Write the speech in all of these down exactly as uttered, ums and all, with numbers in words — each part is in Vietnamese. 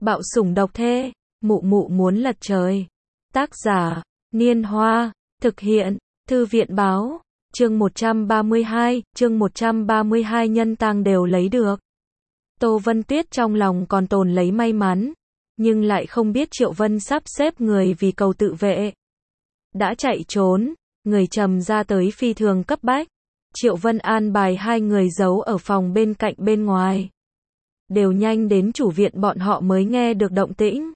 Bạo sủng độc thê, mụ mụ muốn lật trời. Tác giả, Niên Hoa, thực hiện, Thư viện Báo, chương một trăm ba mươi hai, chương một trăm ba mươi hai nhân tang đều lấy được. Tô Vân Tuyết trong lòng còn tồn lấy may mắn, nhưng lại không biết Triệu Vân sắp xếp người vì cầu tự vệ. Đã chạy trốn, người Trầm ra tới phi thường cấp bách. Triệu Vân an bài hai người giấu ở phòng bên cạnh bên ngoài. Đều nhanh đến chủ viện bọn họ mới nghe được động tĩnh.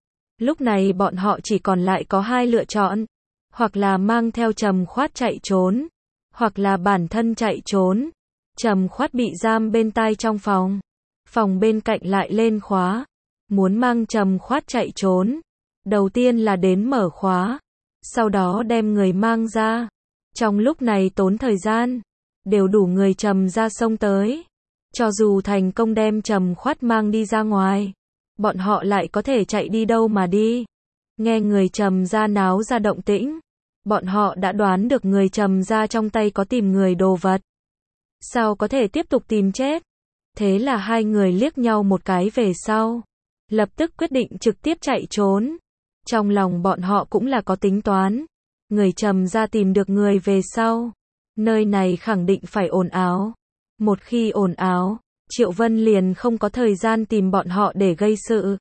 Lúc này bọn họ chỉ còn lại có hai lựa chọn, hoặc là mang theo Trầm Khoát chạy trốn, hoặc là bản thân chạy trốn. Trầm Khoát bị giam bên tai trong phòng, phòng bên cạnh lại lên khóa. Muốn mang Trầm Khoát chạy trốn, đầu tiên là đến mở khóa, sau đó đem người mang ra. Trong lúc này tốn thời gian, đều đủ người Trầm ra xông tới. Cho dù thành công đem Trầm Khoát mang đi ra ngoài, bọn họ lại có thể chạy đi đâu mà đi. Nghe người Trầm ra náo ra động tĩnh, bọn họ đã đoán được người Trầm ra trong tay có tìm người đồ vật. Sao có thể tiếp tục tìm chết? Thế là hai người liếc nhau một cái về sau, lập tức quyết định trực tiếp chạy trốn. Trong lòng bọn họ cũng là có tính toán. Người Trầm ra tìm được người về sau, nơi này khẳng định phải ồn ào. Một khi ồn ào, Triệu Vân liền không có thời gian tìm bọn họ để gây sự.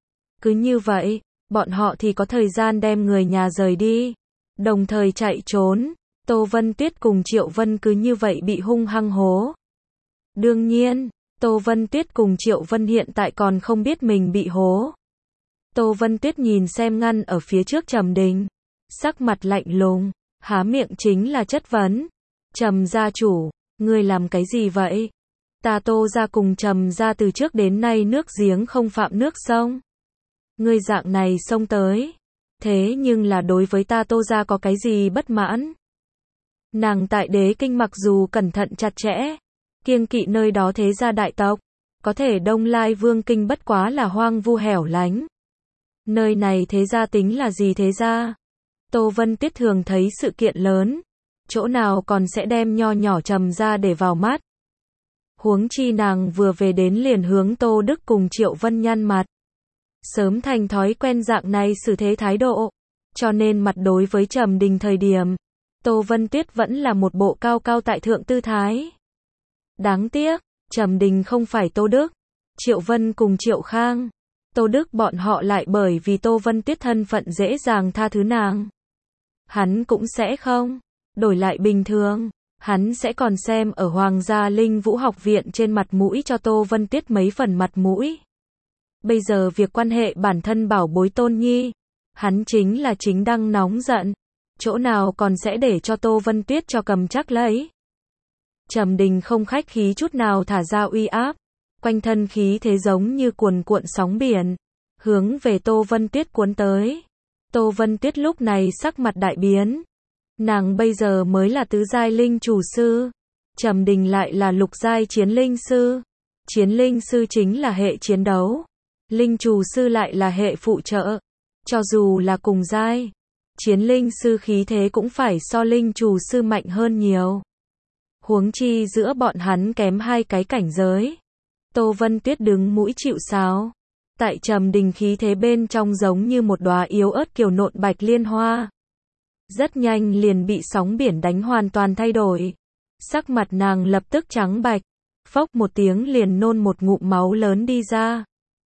Cứ như vậy, bọn họ thì có thời gian đem người nhà rời đi, đồng thời chạy trốn. Tô Vân Tuyết cùng Triệu Vân cứ như vậy bị hung hăng hố. Đương nhiên, Tô Vân Tuyết cùng Triệu Vân hiện tại còn không biết mình bị hố. Tô Vân Tuyết nhìn xem ngăn ở phía trước Trầm Đình, sắc mặt lạnh lùng, há miệng chính là chất vấn. Trầm gia chủ, ngươi làm cái gì vậy? Ta Tô gia cùng Trầm gia từ trước đến nay nước giếng không phạm nước sông. Ngươi dạng này xông tới, thế nhưng là đối với ta Tô gia có cái gì bất mãn? Nàng tại Đế Kinh mặc dù cẩn thận chặt chẽ, kiêng kỵ nơi đó thế gia đại tộc, có thể Đông Lai Vương Kinh bất quá là hoang vu hẻo lánh. Nơi này thế gia tính là gì thế gia? Tô Vân Tuyết thường thấy sự kiện lớn, chỗ nào còn sẽ đem nho nhỏ Trầm ra để vào mắt. Huống chi nàng vừa về đến liền hướng Tô Đức cùng Triệu Vân nhăn mặt. Sớm thành thói quen dạng này xử thế thái độ, cho nên mặt đối với Trầm Đình thời điểm, Tô Vân Tuyết vẫn là một bộ cao cao tại thượng tư thái. Đáng tiếc, Trầm Đình không phải Tô Đức, Triệu Vân cùng Triệu Khang. Tô Đức bọn họ lại bởi vì Tô Vân Tuyết thân phận dễ dàng tha thứ nàng. Hắn cũng sẽ không. Đổi lại bình thường, hắn sẽ còn xem ở Hoàng gia Linh Vũ học viện trên mặt mũi cho Tô Vân Tuyết mấy phần mặt mũi. Bây giờ việc quan hệ bản thân bảo bối Tôn Nhi, hắn chính là chính đang nóng giận, chỗ nào còn sẽ để cho Tô Vân Tuyết cho cầm chắc lấy. Trầm Đình không khách khí chút nào thả ra uy áp, quanh thân khí thế giống như cuồn cuộn sóng biển, hướng về Tô Vân Tuyết cuốn tới. Tô Vân Tuyết lúc này sắc mặt đại biến. Nàng bây giờ mới là tứ giai linh chủ sư, Trầm Đình lại là lục giai chiến linh sư. Chiến linh sư chính là hệ chiến đấu, linh chủ sư lại là hệ phụ trợ. Cho dù là cùng giai, chiến linh sư khí thế cũng phải so linh chủ sư mạnh hơn nhiều. Huống chi giữa bọn hắn kém hai cái cảnh giới. Tô Vân Tuyết đứng mũi chịu sào, tại Trầm Đình khí thế bên trong giống như một đóa yếu ớt kiều nộn bạch liên hoa. Rất nhanh liền bị sóng biển đánh hoàn toàn thay đổi. Sắc mặt nàng lập tức trắng bạch, phốc một tiếng liền nôn một ngụm máu lớn đi ra.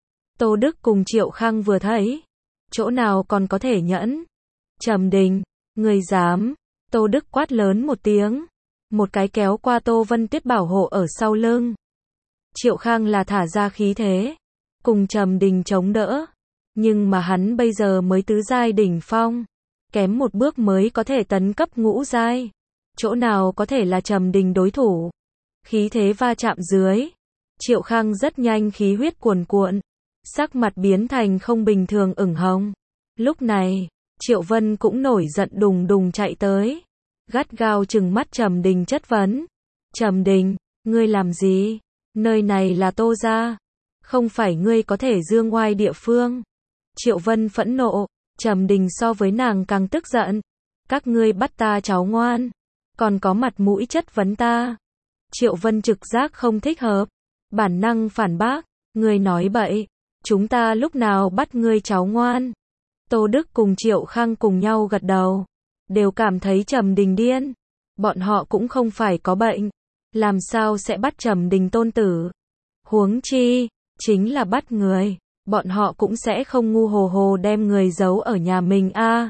Tô Đức cùng Triệu Khang vừa thấy, chỗ nào còn có thể nhẫn. Trầm Đình, người dám? Tô Đức quát lớn một tiếng, một cái kéo qua Tô Vân Tuyết bảo hộ ở sau lưng. Triệu Khang là thả ra khí thế, cùng Trầm Đình chống đỡ, nhưng mà hắn bây giờ mới tứ giai đỉnh phong, kém một bước mới có thể tấn cấp ngũ giai, chỗ nào có thể là Trầm Đình đối thủ. Khí thế va chạm dưới, Triệu Khang rất nhanh khí huyết cuồn cuộn, sắc mặt biến thành không bình thường ửng hồng. Lúc này, Triệu Vân cũng nổi giận đùng đùng chạy tới, gắt gao trừng mắt Trầm Đình chất vấn. Trầm Đình, ngươi làm gì? Nơi này là Tô gia, không phải ngươi có thể dương oai địa phương. Triệu Vân phẫn nộ, Trầm Đình so với nàng càng tức giận. Các ngươi bắt ta cháu ngoan, còn có mặt mũi chất vấn ta. Triệu Vân trực giác không thích hợp, bản năng phản bác, ngươi nói bậy. Chúng ta lúc nào bắt ngươi cháu ngoan? Tô Đức cùng Triệu Khang cùng nhau gật đầu, đều cảm thấy Trầm Đình điên. Bọn họ cũng không phải có bệnh, làm sao sẽ bắt Trầm Đình tôn tử? Huống chi, chính là bắt người, bọn họ cũng sẽ không ngu hồ hồ đem người giấu ở nhà mình a. À,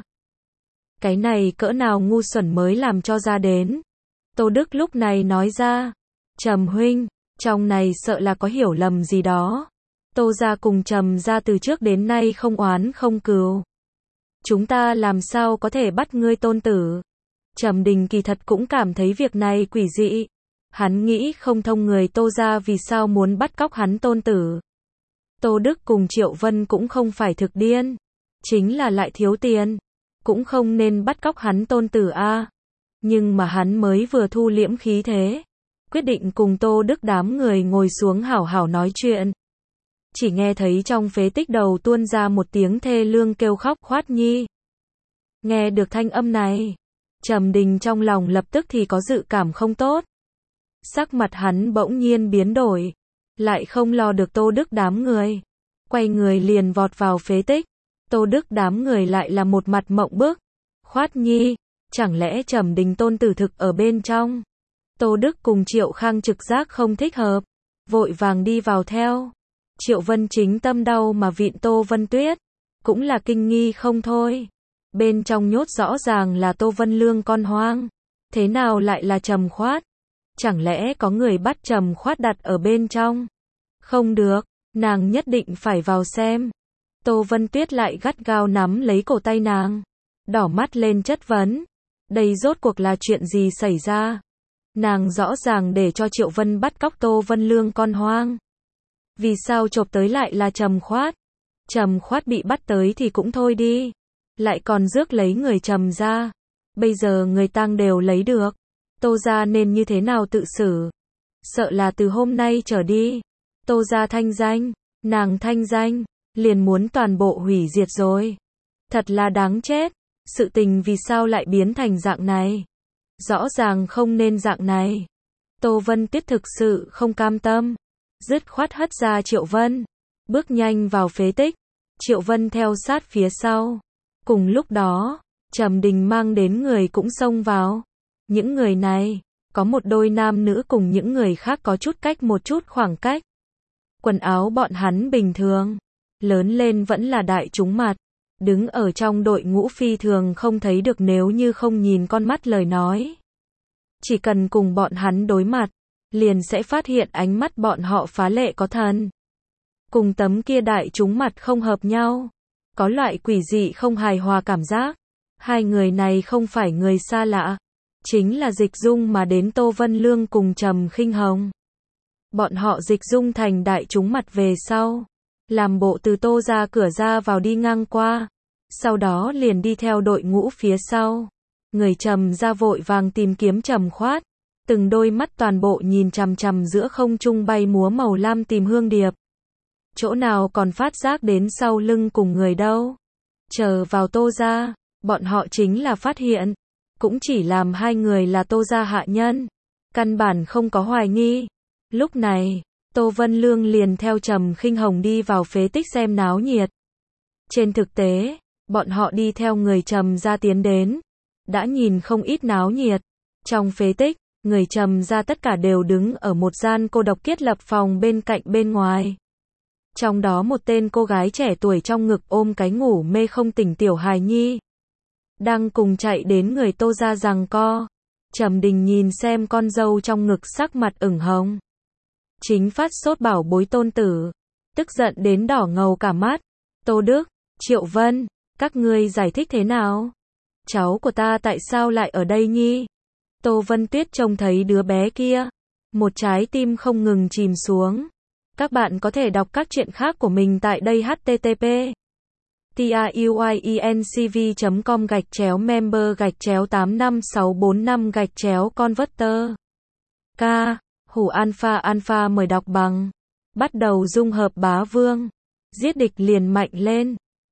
cái này cỡ nào ngu xuẩn mới làm cho ra đến. Tô Đức lúc này nói ra, Trầm huynh, trong này sợ là có hiểu lầm gì đó. Tô gia cùng Trầm gia từ trước đến nay không oán không cừu. Chúng ta làm sao có thể bắt ngươi tôn tử? Trầm Đình kỳ thật cũng cảm thấy việc này quỷ dị. Hắn nghĩ không thông người Tô gia vì sao muốn bắt cóc hắn tôn tử. Tô Đức cùng Triệu Vân cũng không phải thực điên, chính là lại thiếu tiền, cũng không nên bắt cóc hắn tôn tử a. À. Nhưng mà hắn mới vừa thu liễm khí thế, quyết định cùng Tô Đức đám người ngồi xuống hảo hảo nói chuyện. Chỉ nghe thấy trong phế tích đầu tuôn ra một tiếng thê lương kêu khóc Khoát Nhi. Nghe được thanh âm này, Trầm Đình trong lòng lập tức thì có dự cảm không tốt. Sắc mặt hắn bỗng nhiên biến đổi, lại không lo được Tô Đức đám người, quay người liền vọt vào phế tích. Tô Đức đám người lại là một mặt mộng bức. Khoát Nhi, chẳng lẽ Trầm Đình tôn tử thực ở bên trong? Tô Đức cùng Triệu Khang trực giác không thích hợp, vội vàng đi vào theo. Triệu Vân chính tâm đau mà vịn Tô Vân Tuyết, cũng là kinh nghi không thôi. Bên trong nhốt rõ ràng là Tô Vân Lương con hoang, thế nào lại là Trầm Khoát? Chẳng lẽ có người bắt Trầm Khoát đặt ở bên trong? Không được, nàng nhất định phải vào xem. Tô Vân Tuyết lại gắt gao nắm lấy cổ tay nàng, đỏ mắt lên chất vấn. Đây rốt cuộc là chuyện gì xảy ra? Nàng rõ ràng để cho Triệu Vân bắt cóc Tô Vân Lương con hoang. Vì sao chộp tới lại là Trầm Khoát? Trầm Khoát bị bắt tới thì cũng thôi đi, lại còn rước lấy người Trầm ra. Bây giờ người tang đều lấy được, Tô gia nên như thế nào tự xử? Sợ là từ hôm nay trở đi, Tô gia thanh danh, nàng thanh danh, liền muốn toàn bộ hủy diệt rồi. Thật là đáng chết, sự tình vì sao lại biến thành dạng này? Rõ ràng không nên dạng này. Tô Vân Tuyết thực sự không cam tâm, dứt khoát hất ra Triệu Vân, bước nhanh vào phế tích. Triệu Vân theo sát phía sau. Cùng lúc đó, Trầm Đình mang đến người cũng xông vào. Những người này, có một đôi nam nữ cùng những người khác có chút cách một chút khoảng cách. Quần áo bọn hắn bình thường, lớn lên vẫn là đại chúng mặt, đứng ở trong đội ngũ phi thường không thấy được nếu như không nhìn con mắt lời nói. Chỉ cần cùng bọn hắn đối mặt, liền sẽ phát hiện ánh mắt bọn họ phá lệ có thần. Cùng tấm kia đại chúng mặt không hợp nhau, có loại quỷ dị không hài hòa cảm giác. Hai người này không phải người xa lạ, chính là dịch dung mà đến Tô Vân Lương cùng Trầm Khinh Hồng. Bọn họ dịch dung thành đại chúng mặt về sau, làm bộ từ Tô ra cửa ra vào đi ngang qua, sau đó liền đi theo đội ngũ phía sau. Người Trầm ra vội vàng tìm kiếm Trầm Khoát, từng đôi mắt toàn bộ nhìn chằm chằm giữa không trung bay múa màu lam tìm hương điệp. Chỗ nào còn phát giác đến sau lưng cùng người đâu. Chờ vào Tô ra, bọn họ chính là phát hiện, cũng chỉ làm hai người là Tô gia hạ nhân, căn bản không có hoài nghi. Lúc này, Tô Vân Lương liền theo Trầm Khinh Hồng đi vào phế tích xem náo nhiệt. Trên thực tế, bọn họ đi theo người Trầm gia tiến đến, đã nhìn không ít náo nhiệt. Trong phế tích, người Trầm gia tất cả đều đứng ở một gian cô độc thiết lập phòng bên cạnh bên ngoài. Trong đó một tên cô gái trẻ tuổi trong ngực ôm cái ngủ mê không tỉnh tiểu hài nhi, đang cùng chạy đến người Tô gia giằng co. Trầm Đình nhìn xem con dâu trong ngực sắc mặt ửng hồng, chính phát sốt bảo bối tôn tử, tức giận đến đỏ ngầu cả mắt. Tô Đức, Triệu Vân, các ngươi giải thích thế nào? Cháu của ta tại sao lại ở đây nhi? Tô Vân Tuyết trông thấy đứa bé kia, một trái tim không ngừng chìm xuống. Các bạn có thể đọc các truyện khác của mình tại đây h t t p truyencv chấm com gạch chéo member gạch chéo tám năm sáu bốn năm gạch chéo converter. K. Hủ Alpha Alpha mời đọc bằng. Bắt đầu dung hợp bá vương. Giết địch liền mạnh lên.